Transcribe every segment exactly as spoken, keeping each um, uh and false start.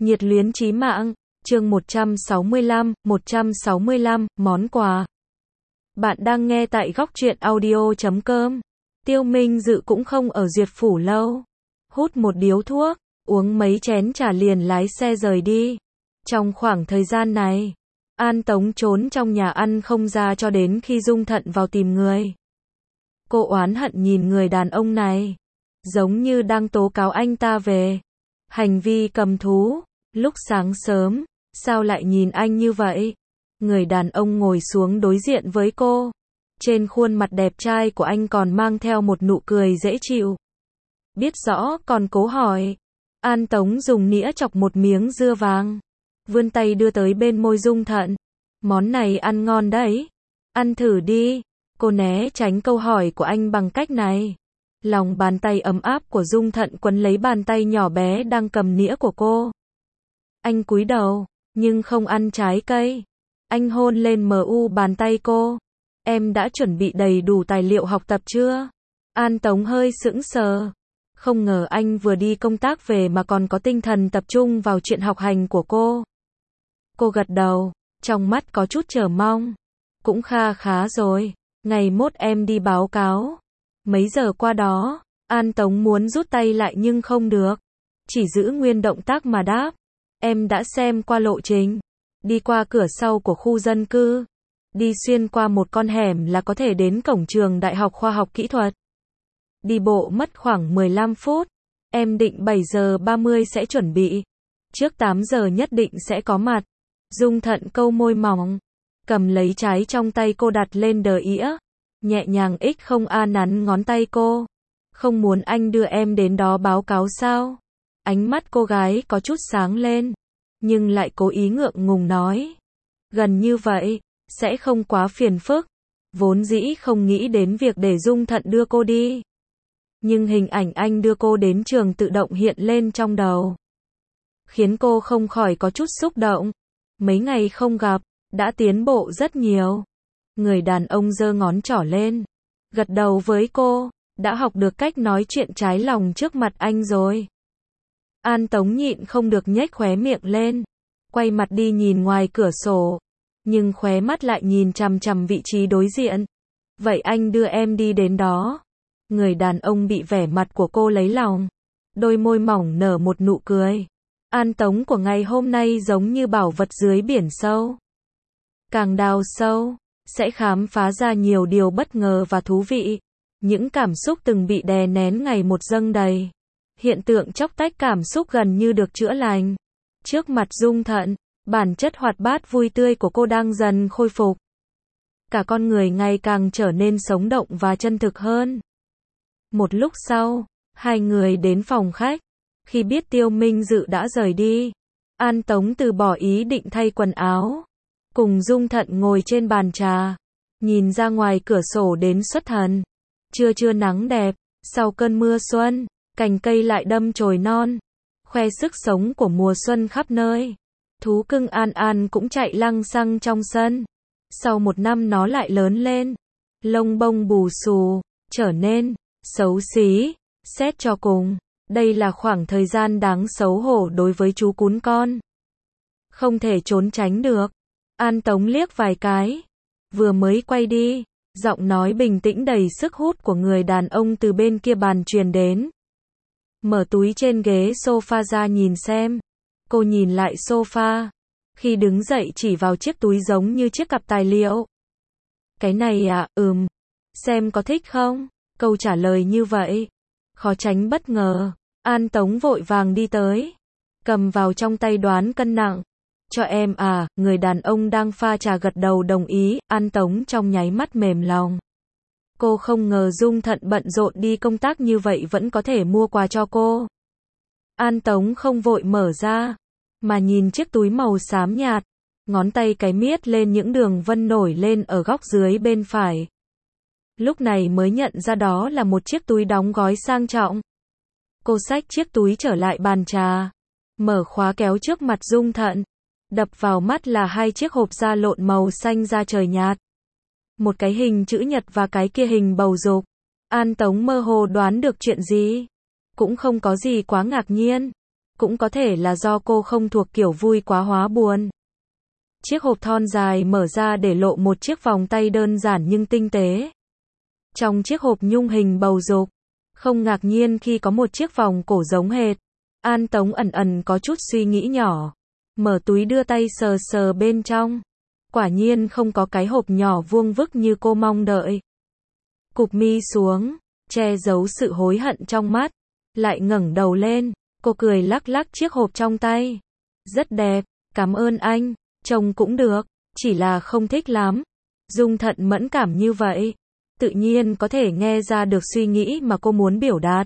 Nhiệt luyến chí mạng, chương một trăm sáu mươi lăm, một trăm sáu mươi lăm, món quà. Bạn đang nghe tại góc truyện audio chấm com. Tiêu Minh Dự cũng không ở Duyệt Phủ lâu. Hút một điếu thuốc, uống mấy chén trà liền lái xe rời đi. Trong khoảng thời gian này, An Tống trốn trong nhà ăn không ra cho đến khi Dung Thận vào tìm người. Cô oán hận nhìn người đàn ông này, giống như đang tố cáo anh ta về hành vi cầm thú. Lúc sáng sớm, sao lại nhìn anh như vậy? Người đàn ông ngồi xuống đối diện với cô. Trên khuôn mặt đẹp trai của anh còn mang theo một nụ cười dễ chịu. Biết rõ còn cố hỏi. An Tống dùng nĩa chọc một miếng dưa vàng, vươn tay đưa tới bên môi Dung Thận. Món này ăn ngon đấy. Ăn thử đi. Cô né tránh câu hỏi của anh bằng cách này. Lòng bàn tay ấm áp của Dung Thận quấn lấy bàn tay nhỏ bé đang cầm nĩa của cô. Anh cúi đầu, nhưng không ăn trái cây. Anh hôn lên mu bàn tay cô. Em đã chuẩn bị đầy đủ tài liệu học tập chưa? An Tống hơi sững sờ. Không ngờ anh vừa đi công tác về mà còn có tinh thần tập trung vào chuyện học hành của cô. Cô gật đầu, trong mắt có chút chờ mong. Cũng kha khá rồi, ngày mốt em đi báo cáo. Mấy giờ qua đó, An Tống muốn rút tay lại nhưng không được. Chỉ giữ nguyên động tác mà đáp. Em đã xem qua lộ trình. Đi qua cửa sau của khu dân cư. Đi xuyên qua một con hẻm là có thể đến cổng trường Đại học Khoa học Kỹ thuật. Đi bộ mất khoảng mười lăm phút. Em định bảy giờ ba mươi sẽ chuẩn bị. Trước tám giờ nhất định sẽ có mặt. Dung Thận câu môi mỏng. Cầm lấy trái trong tay cô đặt lên đờ ĩa. Nhẹ nhàng ích không a nắn ngón tay cô. Không muốn anh đưa em đến đó báo cáo sao? Ánh mắt cô gái có chút sáng lên, nhưng lại cố ý ngượng ngùng nói. Gần như vậy, sẽ không quá phiền phức. Vốn dĩ không nghĩ đến việc để Dung Thận đưa cô đi. Nhưng hình ảnh anh đưa cô đến trường tự động hiện lên trong đầu. Khiến cô không khỏi có chút xúc động. Mấy ngày không gặp, đã tiến bộ rất nhiều. Người đàn ông giơ ngón trỏ lên, gật đầu với cô, đã học được cách nói chuyện trái lòng trước mặt anh rồi. An Tống nhịn không được nhếch khóe miệng lên, quay mặt đi nhìn ngoài cửa sổ, nhưng khóe mắt lại nhìn chằm chằm vị trí đối diện. Vậy anh đưa em đi đến đó. Người đàn ông bị vẻ mặt của cô lấy lòng, đôi môi mỏng nở một nụ cười. An Tống của ngày hôm nay giống như bảo vật dưới biển sâu. Càng đào sâu, sẽ khám phá ra nhiều điều bất ngờ và thú vị. Những cảm xúc từng bị đè nén ngày một dâng đầy. Hiện tượng chốc tách cảm xúc gần như được chữa lành. Trước mặt Dung Thận, bản chất hoạt bát vui tươi của cô đang dần khôi phục. Cả con người ngày càng trở nên sống động và chân thực hơn. Một lúc sau, hai người đến phòng khách. Khi biết Tiêu Minh Dự đã rời đi, An Tống từ bỏ ý định thay quần áo. Cùng Dung Thận ngồi trên bàn trà, nhìn ra ngoài cửa sổ đến xuất thần. Trưa trưa nắng đẹp, sau cơn mưa xuân, cành cây lại đâm chồi non, khoe sức sống của mùa xuân khắp nơi. Thú cưng An An cũng chạy lăng xăng trong sân. Sau một năm nó lại lớn lên, lông bông bù xù, trở nên xấu xí. Xét cho cùng, đây là khoảng thời gian đáng xấu hổ đối với chú cún con. Không thể trốn tránh được. An Tống liếc vài cái, vừa mới quay đi, giọng nói bình tĩnh đầy sức hút của người đàn ông từ bên kia bàn truyền đến. Mở túi trên ghế sofa ra nhìn xem. Cô nhìn lại sofa, khi đứng dậy chỉ vào chiếc túi giống như chiếc cặp tài liệu. Cái này à, ừm. Xem có thích không? Câu trả lời như vậy, khó tránh bất ngờ. An Tống vội vàng đi tới, cầm vào trong tay đoán cân nặng. Cho em à, người đàn ông đang pha trà gật đầu đồng ý. An Tống trong nháy mắt mềm lòng. Cô không ngờ Dung Thận bận rộn đi công tác như vậy vẫn có thể mua quà cho cô. An Tống không vội mở ra, mà nhìn chiếc túi màu xám nhạt. Ngón tay cái miết lên những đường vân nổi lên ở góc dưới bên phải. Lúc này mới nhận ra đó là một chiếc túi đóng gói sang trọng. Cô xách chiếc túi trở lại bàn trà, mở khóa kéo trước mặt Dung Thận. Đập vào mắt là hai chiếc hộp da lộn màu xanh da trời nhạt. Một cái hình chữ nhật và cái kia hình bầu dục. An Tống mơ hồ đoán được chuyện gì. Cũng không có gì quá ngạc nhiên. Cũng có thể là do cô không thuộc kiểu vui quá hóa buồn. Chiếc hộp thon dài mở ra để lộ một chiếc vòng tay đơn giản nhưng tinh tế. Trong chiếc hộp nhung hình bầu dục, không ngạc nhiên khi có một chiếc vòng cổ giống hệt. An Tống ẩn ẩn có chút suy nghĩ nhỏ. Mở túi đưa tay sờ sờ bên trong. Quả nhiên không có cái hộp nhỏ vuông vức như cô mong đợi. Cụp mi xuống, che giấu sự hối hận trong mắt. Lại ngẩng đầu lên, cô cười lắc lắc chiếc hộp trong tay. Rất đẹp, cảm ơn anh, trông cũng được, chỉ là không thích lắm. Dung Thận mẫn cảm như vậy, tự nhiên có thể nghe ra được suy nghĩ mà cô muốn biểu đạt.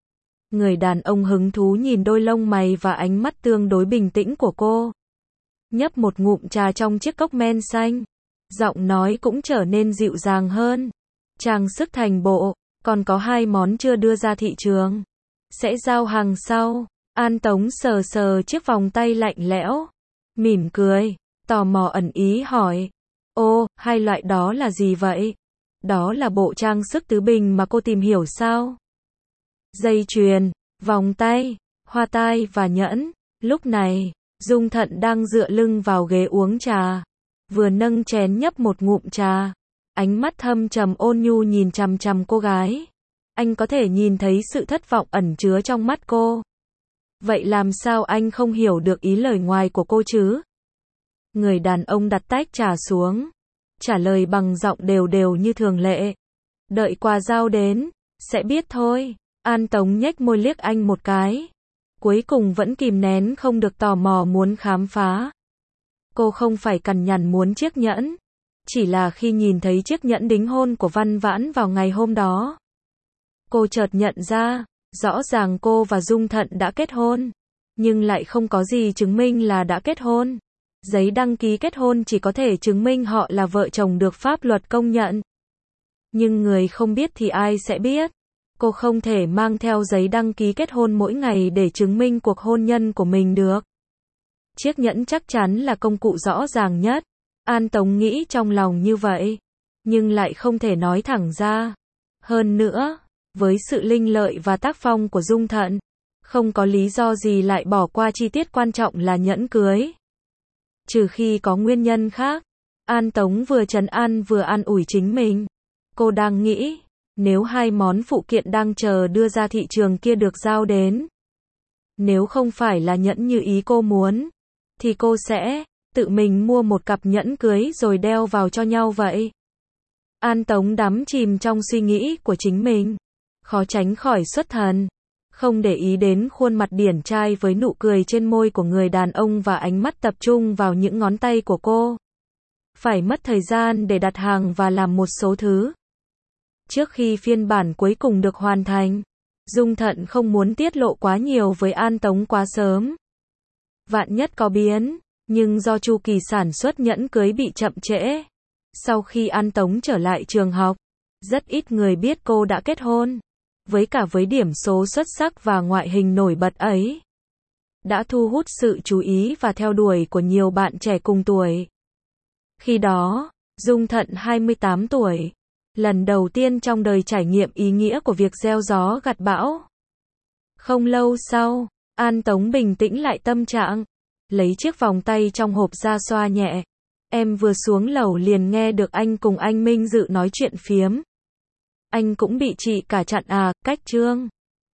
Người đàn ông hứng thú nhìn đôi lông mày và ánh mắt tương đối bình tĩnh của cô. Nhấp một ngụm trà trong chiếc cốc men xanh. Giọng nói cũng trở nên dịu dàng hơn. Trang sức thành bộ, còn có hai món chưa đưa ra thị trường. Sẽ giao hàng sau. An Tống sờ sờ chiếc vòng tay lạnh lẽo. Mỉm cười, tò mò ẩn ý hỏi. Ô, hai loại đó là gì vậy? Đó là bộ trang sức tứ bình mà cô tìm hiểu sao? Dây chuyền, vòng tay, hoa tai và nhẫn. Lúc này, Dung Thận đang dựa lưng vào ghế uống trà. Vừa nâng chén nhấp một ngụm trà. Ánh mắt thâm trầm ôn nhu nhìn chằm chằm cô gái. Anh có thể nhìn thấy sự thất vọng ẩn chứa trong mắt cô. Vậy làm sao anh không hiểu được ý lời ngoài của cô chứ? Người đàn ông đặt tách trà xuống. Trả lời bằng giọng đều đều như thường lệ. Đợi quà giao đến, sẽ biết thôi. An Tống nhếch môi liếc anh một cái. Cuối cùng vẫn kìm nén không được tò mò muốn khám phá. Cô không phải cằn nhằn muốn chiếc nhẫn. Chỉ là khi nhìn thấy chiếc nhẫn đính hôn của Văn Vãn vào ngày hôm đó. Cô chợt nhận ra, rõ ràng cô và Dung Thận đã kết hôn. Nhưng lại không có gì chứng minh là đã kết hôn. Giấy đăng ký kết hôn chỉ có thể chứng minh họ là vợ chồng được pháp luật công nhận. Nhưng người không biết thì ai sẽ biết. Cô không thể mang theo giấy đăng ký kết hôn mỗi ngày để chứng minh cuộc hôn nhân của mình được. Chiếc nhẫn chắc chắn là công cụ rõ ràng nhất. An Tống nghĩ trong lòng như vậy. Nhưng lại không thể nói thẳng ra. Hơn nữa, với sự linh lợi và tác phong của Dung Thận, không có lý do gì lại bỏ qua chi tiết quan trọng là nhẫn cưới. Trừ khi có nguyên nhân khác. An Tống vừa trấn an vừa an ủi chính mình. Cô đang nghĩ, nếu hai món phụ kiện đang chờ đưa ra thị trường kia được giao đến. Nếu không phải là nhẫn như ý cô muốn, thì cô sẽ tự mình mua một cặp nhẫn cưới rồi đeo vào cho nhau vậy. An Tống đắm chìm trong suy nghĩ của chính mình. Khó tránh khỏi xuất thần. Không để ý đến khuôn mặt điển trai với nụ cười trên môi của người đàn ông và ánh mắt tập trung vào những ngón tay của cô. Phải mất thời gian để đặt hàng và làm một số thứ. Trước khi phiên bản cuối cùng được hoàn thành, Dung Thận không muốn tiết lộ quá nhiều với An Tống quá sớm. Vạn nhất có biến, nhưng do chu kỳ sản xuất nhẫn cưới bị chậm trễ. Sau khi An Tống trở lại trường học, rất ít người biết cô đã kết hôn. Với cả với điểm số xuất sắc và ngoại hình nổi bật ấy, đã thu hút sự chú ý và theo đuổi của nhiều bạn trẻ cùng tuổi. Khi đó, Dung Thận hai mươi tám tuổi, lần đầu tiên trong đời trải nghiệm ý nghĩa của việc gieo gió gặt bão. Không lâu sau, An Tống bình tĩnh lại tâm trạng, lấy chiếc vòng tay trong hộp ra xoa nhẹ. Em vừa xuống lầu liền nghe được anh cùng anh Minh Dự nói chuyện phiếm. Anh cũng bị chị cả chặn à, cách Trương.